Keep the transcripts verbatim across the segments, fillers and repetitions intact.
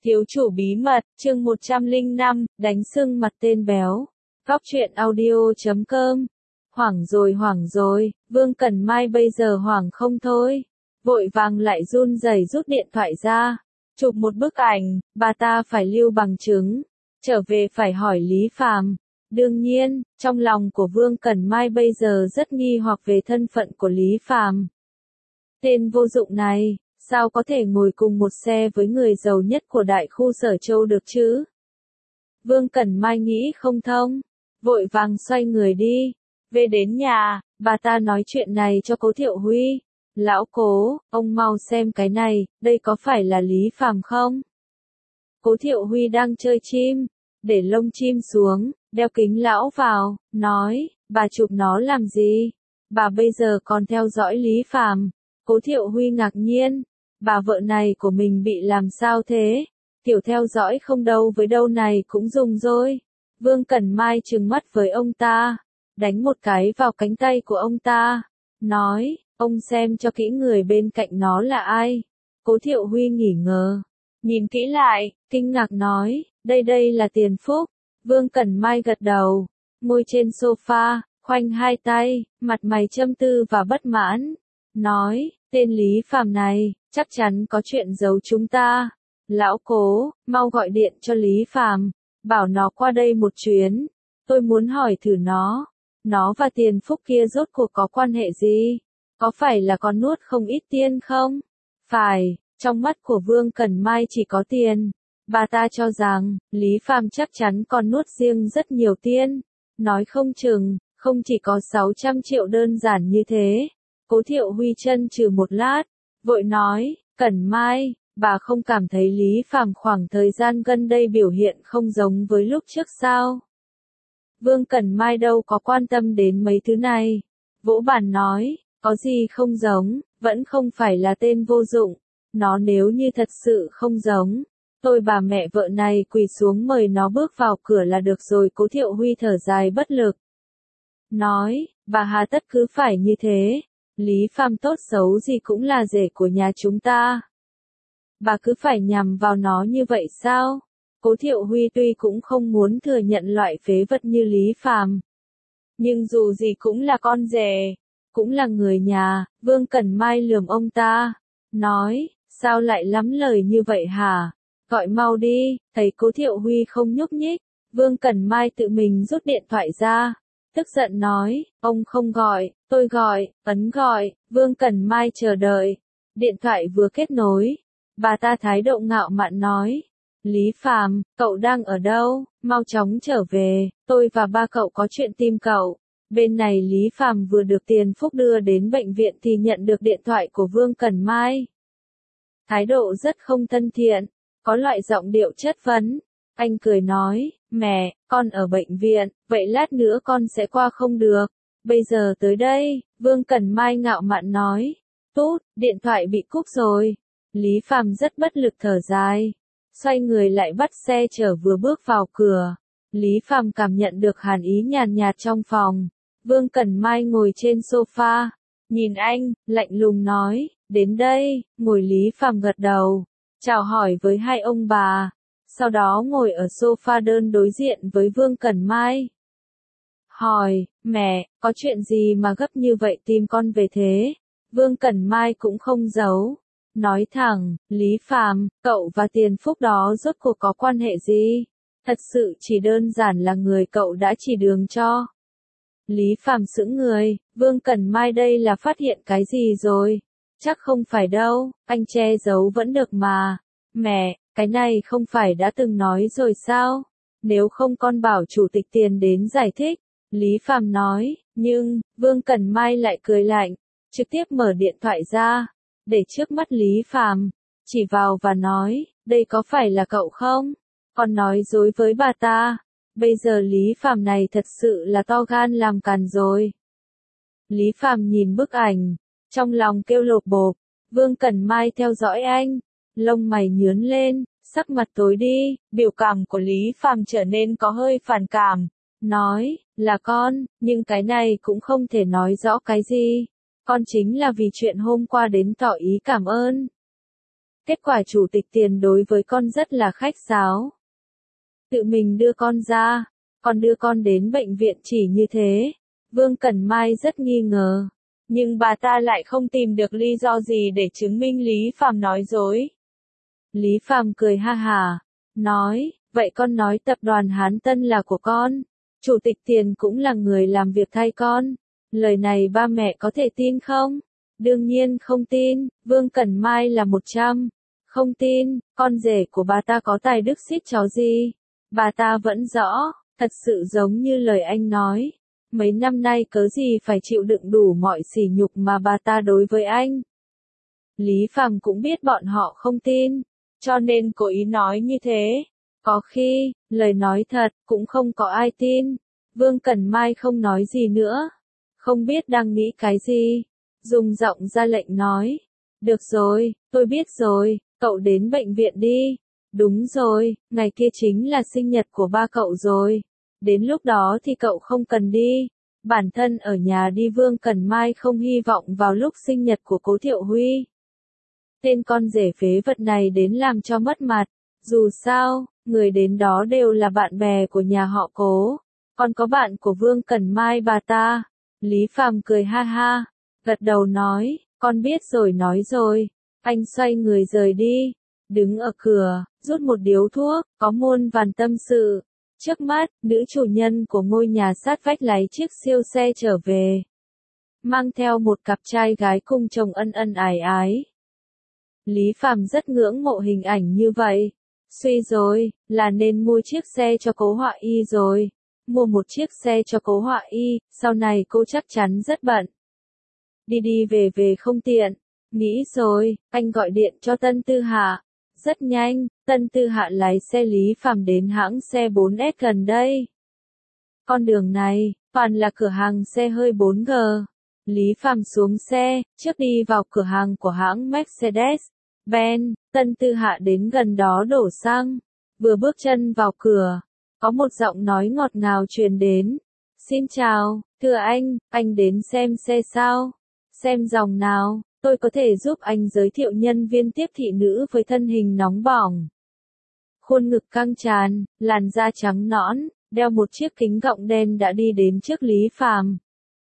Thiếu chủ bí mật, chương một trăm lẻ năm, đánh sưng mặt tên béo. Góc truyện audio chấm com. Hoảng rồi hoảng rồi, Vương Cẩn Mai bây giờ hoảng không thôi. Vội vàng lại run rẩy rút điện thoại ra. Chụp một bức ảnh, bà ta phải lưu bằng chứng. Trở về phải hỏi Lý Phàm. Đương nhiên, trong lòng của Vương Cẩn Mai bây giờ rất nghi hoặc về thân phận của Lý Phàm. Tên vô dụng này, sao có thể ngồi cùng một xe với người giàu nhất của đại khu Sở Châu được chứ? Vương Cẩn Mai nghĩ không thông, vội vàng xoay người đi. Về đến nhà, bà ta nói chuyện này cho Cố Thiệu Huy. Lão Cố, ông mau xem cái này, đây có phải là Lý Phàm không? Cố Thiệu Huy đang chơi chim, để lông chim xuống, đeo kính lão vào, nói, bà chụp nó làm gì? Bà bây giờ còn theo dõi Lý Phàm. Cố Thiệu Huy ngạc nhiên, bà vợ này của mình bị làm sao thế? Kiểu theo dõi không đâu với đâu này cũng dùng rồi. Vương Cẩn Mai trừng mắt với ông ta, đánh một cái vào cánh tay của ông ta, nói, ông xem cho kỹ người bên cạnh nó là ai. Cố Thiệu Huy nghỉ ngờ, nhìn kỹ lại, kinh ngạc nói, đây đây là Tiền Phúc. Vương Cẩn Mai gật đầu, ngồi trên sofa, khoanh hai tay, mặt mày châm tư và bất mãn, nói, tên Lý Phàm này, chắc chắn có chuyện giấu chúng ta. Lão Cố, mau gọi điện cho Lý Phàm, bảo nó qua đây một chuyến. Tôi muốn hỏi thử nó, nó và Tiền Phúc kia rốt cuộc có quan hệ gì? Có phải là con nuốt không ít tiền không? Phải, trong mắt của Vương Cẩn Mai chỉ có tiền. Bà ta cho rằng, Lý Phàm chắc chắn còn nuốt riêng rất nhiều tiền. Nói không chừng, không chỉ có sáu trăm triệu đơn giản như thế. Cố Thiệu Huy chân trừ một lát, vội nói, Cẩn Mai, bà không cảm thấy Lý Phàm khoảng thời gian gần đây biểu hiện không giống với lúc trước sao? Vương Cẩn Mai đâu có quan tâm đến mấy thứ này. Vỗ bàn nói, có gì không giống, vẫn không phải là tên vô dụng. Nó nếu như thật sự không giống, tôi bà mẹ vợ này quỳ xuống mời nó bước vào cửa là được rồi. Cố Thiệu Huy thở dài bất lực, nói, bà hà tất cứ phải như thế. Lý Phàm tốt xấu gì cũng là rể của nhà chúng ta. Bà cứ phải nhằm vào nó như vậy sao? Cố Thiệu Huy tuy cũng không muốn thừa nhận loại phế vật như Lý Phàm, nhưng dù gì cũng là con rể, cũng là người nhà. Vương Cẩn Mai lườm ông ta, nói, sao lại lắm lời như vậy hả? Gọi mau đi. Thấy Cố Thiệu Huy không nhúc nhích, Vương Cẩn Mai tự mình rút điện thoại ra, tức giận nói, ông không gọi, tôi gọi. Ấn gọi. Vương Cẩn Mai chờ đợi. Điện thoại vừa kết nối, bà ta thái độ ngạo mạn nói, Lý Phàm, cậu đang ở đâu? Mau chóng trở về, tôi và ba cậu có chuyện tìm cậu. Bên này Lý Phàm vừa được Tiền Phúc đưa đến bệnh viện thì nhận được điện thoại của Vương Cẩn Mai. Thái độ rất không thân thiện, có loại giọng điệu chất vấn. Anh cười nói, mẹ, con ở bệnh viện, vậy lát nữa con sẽ qua không được. Bây giờ tới đây. Vương Cẩn Mai ngạo mạn nói, tút, điện thoại bị cúp rồi. Lý Phàm rất bất lực thở dài, xoay người lại bắt xe chở vừa bước vào cửa. Lý Phàm cảm nhận được hàn ý nhàn nhạt trong phòng. Vương Cẩn Mai ngồi trên sofa, nhìn anh, lạnh lùng nói, đến đây. Ngồi Lý Phàm gật đầu, chào hỏi với hai ông bà, sau đó ngồi ở sofa đơn đối diện với Vương Cẩn Mai. Hỏi, mẹ, có chuyện gì mà gấp như vậy tìm con về thế? Vương Cẩn Mai cũng không giấu, nói thẳng, Lý Phàm, cậu và Tiền Phúc đó rốt cuộc có quan hệ gì? Thật sự chỉ đơn giản là người cậu đã chỉ đường cho. Lý Phàm sững người, Vương Cẩn Mai đây là phát hiện cái gì rồi? Chắc không phải đâu, anh che giấu vẫn được mà. Mẹ, cái này không phải đã từng nói rồi sao? Nếu không con bảo chủ tịch Tiền đến giải thích. Lý Phàm nói, nhưng, Vương Cẩn Mai lại cười lạnh, trực tiếp mở điện thoại ra, để trước mắt Lý Phàm, chỉ vào và nói, đây có phải là cậu không? Con nói dối với bà ta. Bây giờ Lý Phàm này thật sự là to gan làm càn rồi. Lý Phàm nhìn bức ảnh, trong lòng kêu lột bột. Vương Cẩn Mai theo dõi anh, lông mày nhướng lên, sắc mặt tối đi, biểu cảm của Lý Phàm trở nên có hơi phản cảm, nói, là con, nhưng cái này cũng không thể nói rõ cái gì. Con chính là vì chuyện hôm qua đến tỏ ý cảm ơn. Kết quả chủ tịch Tiền đối với con rất là khách sáo. Tự mình đưa con ra, còn đưa con đến bệnh viện chỉ như thế. Vương Cẩn Mai rất nghi ngờ. Nhưng bà ta lại không tìm được lý do gì để chứng minh Lý Phàm nói dối. Lý Phàm cười ha hả, nói, vậy con nói tập đoàn Hán Tân là của con. Chủ tịch Tiền cũng là người làm việc thay con. Lời này ba mẹ có thể tin không? Đương nhiên không tin, Vương Cẩn Mai là một trăm. Không tin, con rể của bà ta có tài đức xít chó gì. Bà ta vẫn rõ, thật sự giống như lời anh nói. Mấy năm nay cớ gì phải chịu đựng đủ mọi sỉ nhục mà bà ta đối với anh. Lý Phàm cũng biết bọn họ không tin, cho nên cố ý nói như thế. Có khi, lời nói thật, cũng không có ai tin. Vương Cẩn Mai không nói gì nữa. Không biết đang nghĩ cái gì. Dùng giọng ra lệnh nói. Được rồi, tôi biết rồi, cậu đến bệnh viện đi. Đúng rồi, ngày kia chính là sinh nhật của ba cậu rồi. Đến lúc đó thì cậu không cần đi. Bản thân ở nhà đi. Vương Cẩn Mai không hy vọng vào lúc sinh nhật của Cố Thiệu Huy. Tên con rể phế vật này đến làm cho mất mặt. Dù sao, người đến đó đều là bạn bè của nhà họ Cố. Còn có bạn của Vương Cẩn Mai bà ta. Lý Phàm cười ha ha, gật đầu nói, con biết rồi nói rồi. Anh xoay người rời đi, đứng ở cửa, rút một điếu thuốc, có muôn vàn tâm sự. Trước mắt, nữ chủ nhân của ngôi nhà sát vách lái chiếc siêu xe trở về. Mang theo một cặp trai gái cùng chồng ân ân ái ái. Lý Phàm rất ngưỡng mộ hình ảnh như vậy. Suy rồi, là nên mua chiếc xe cho Cố Họa Y rồi. Mua một chiếc xe cho Cố Họa Y, sau này cô chắc chắn rất bận. Đi đi về về không tiện. Nghĩ rồi, anh gọi điện cho Tân Tư Hạ. Rất nhanh, Tân Tư Hạ lái xe Lý Phàm đến hãng xe bốn S gần đây. Con đường này, toàn là cửa hàng xe hơi bốn G. Lý Phàm xuống xe, trước đi vào cửa hàng của hãng Mercedes-Benz, Tân Tư Hạ đến gần đó đổ xăng. Vừa bước chân vào cửa, có một giọng nói ngọt ngào truyền đến. Xin chào, thưa anh, anh đến xem xe sao? Xem dòng nào, tôi có thể giúp anh giới thiệu nhân viên tiếp thị nữ với thân hình nóng bỏng. Khuôn ngực căng tràn, làn da trắng nõn, đeo một chiếc kính gọng đen đã đi đến trước Lý Phàm.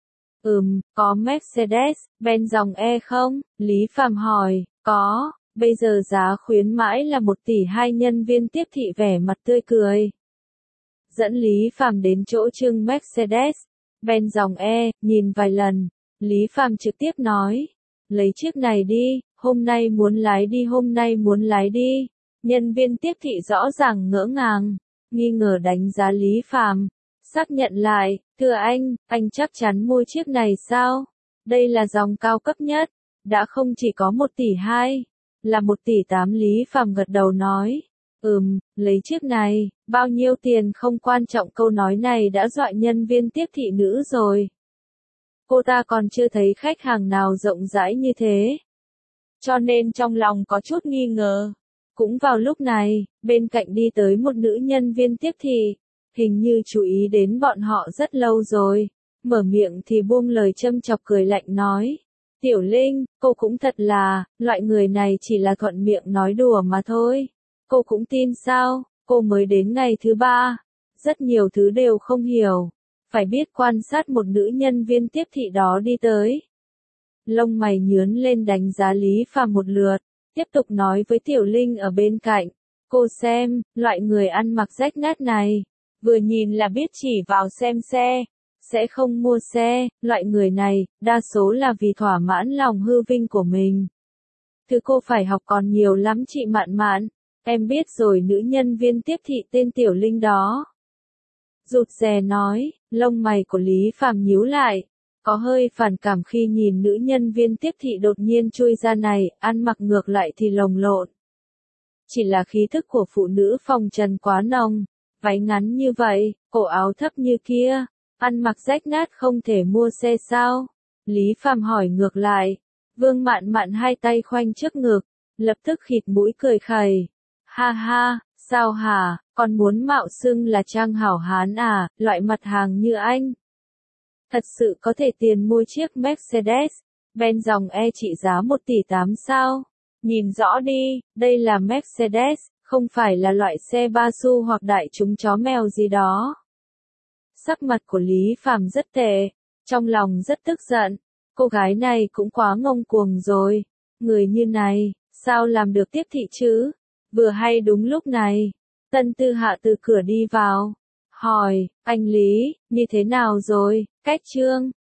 Ừm, có Mercedes-Benz dòng E không? Lý Phàm hỏi, có, bây giờ giá khuyến mãi là một tỷ hai. Nhân viên tiếp thị vẻ mặt tươi cười. Dẫn Lý Phàm đến chỗ trưng Mercedes-Benz dòng E, nhìn vài lần. Lý Phàm trực tiếp nói, lấy chiếc này đi, hôm nay muốn lái đi hôm nay muốn lái đi. Nhân viên tiếp thị rõ ràng ngỡ ngàng, nghi ngờ đánh giá Lý Phàm. Xác nhận lại, thưa anh, anh chắc chắn mua chiếc này sao? Đây là dòng cao cấp nhất, đã không chỉ có một tỷ hai, là một tỷ tám. Lý Phàm gật đầu nói, ừm, lấy chiếc này, bao nhiêu tiền không quan trọng. Câu nói này đã dọa nhân viên tiếp thị nữ rồi. Cô ta còn chưa thấy khách hàng nào rộng rãi như thế. Cho nên trong lòng có chút nghi ngờ. Cũng vào lúc này, bên cạnh đi tới một nữ nhân viên tiếp thị. Hình như chú ý đến bọn họ rất lâu rồi. Mở miệng thì buông lời châm chọc cười lạnh nói. Tiểu Linh, cô cũng thật là, loại người này chỉ là thuận miệng nói đùa mà thôi. Cô cũng tin sao, cô mới đến ngày thứ ba. Rất nhiều thứ đều không hiểu. Phải biết quan sát một nữ nhân viên tiếp thị đó đi tới. Lông mày nhướn lên đánh giá Lý Phàm một lượt. Tiếp tục nói với Tiểu Linh ở bên cạnh. Cô xem, loại người ăn mặc rách nát này. Vừa nhìn là biết chỉ vào xem xe. Sẽ không mua xe, loại người này, đa số là vì thỏa mãn lòng hư vinh của mình. Thứ cô phải học còn nhiều lắm chị Mạn Mạn. Em biết rồi. Nữ nhân viên tiếp thị tên Tiểu Linh đó rụt rè nói, lông mày của Lý Phàm nhíu lại. Có hơi phản cảm khi nhìn nữ nhân viên tiếp thị đột nhiên chui ra này, ăn mặc ngược lại thì lồng lộn. Chỉ là khí thức của phụ nữ phong trần quá nồng. Váy ngắn như vậy, cổ áo thấp như kia, ăn mặc rách nát không thể mua xe sao? Lý Phàm hỏi ngược lại. Vương Mạn Mạn hai tay khoanh trước ngực, lập tức khịt mũi cười khẩy. Ha ha, sao hả, còn muốn mạo xưng là trang hảo hán à, loại mặt hàng như anh. Thật sự có thể tiền mua chiếc Mercedes-Benz dòng E trị giá một tỷ tám sao? Nhìn rõ đi, đây là Mercedes, không phải là loại xe ba su hoặc đại chúng chó mèo gì đó. Sắc mặt của Lý Phàm rất tệ, trong lòng rất tức giận. Cô gái này cũng quá ngông cuồng rồi. Người như này, sao làm được tiếp thị chứ? Vừa hay đúng lúc này, Tân Tư Hạ từ cửa đi vào. Hỏi, anh Lý, như thế nào rồi, cách chương?